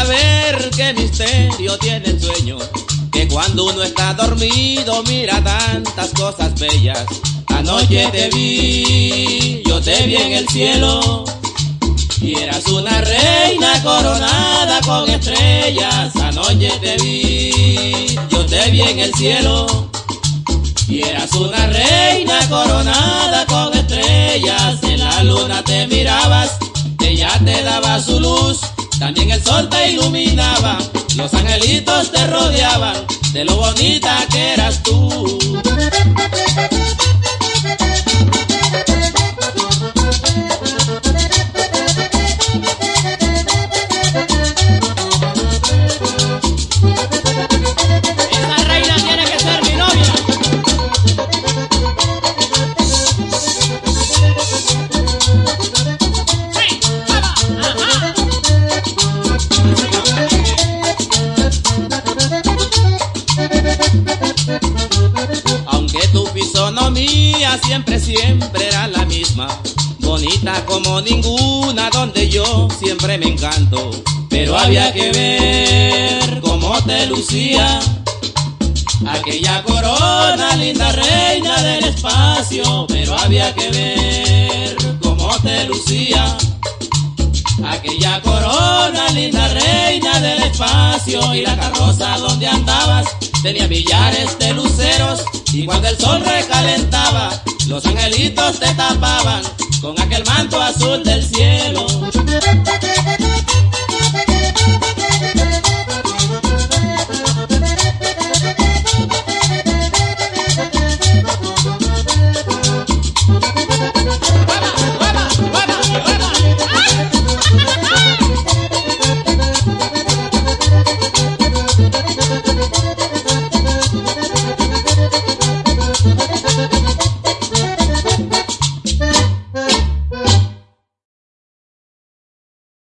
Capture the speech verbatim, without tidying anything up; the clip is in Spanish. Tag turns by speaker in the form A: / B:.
A: saber qué misterio tiene el sueño, que cuando uno está dormido mira tantas cosas bellas. Anoche te vi, yo te vi en el cielo, y eras una reina coronada con estrellas. Anoche te vi, yo te vi en el cielo, y eras una reina coronada con estrellas. En la luna te mirabas, ella te daba su luz, también el sol te iluminaba, los angelitos te rodeaban, de lo bonita que eras tú.
B: Esa reina tiene que ser mi novia. Sí, ajá.
A: Aunque tu fisonomía siempre, siempre era la misma, bonita como ninguna, donde yo siempre me encanto. Pero había que ver cómo te lucía aquella corona, linda reina del espacio. Pero había que ver cómo te lucía aquella corona, linda reina del espacio. Y la carroza donde andabas tenía millares de luceros, y cuando el sol recalentaba, los angelitos te tapaban con aquel manto azul del cielo.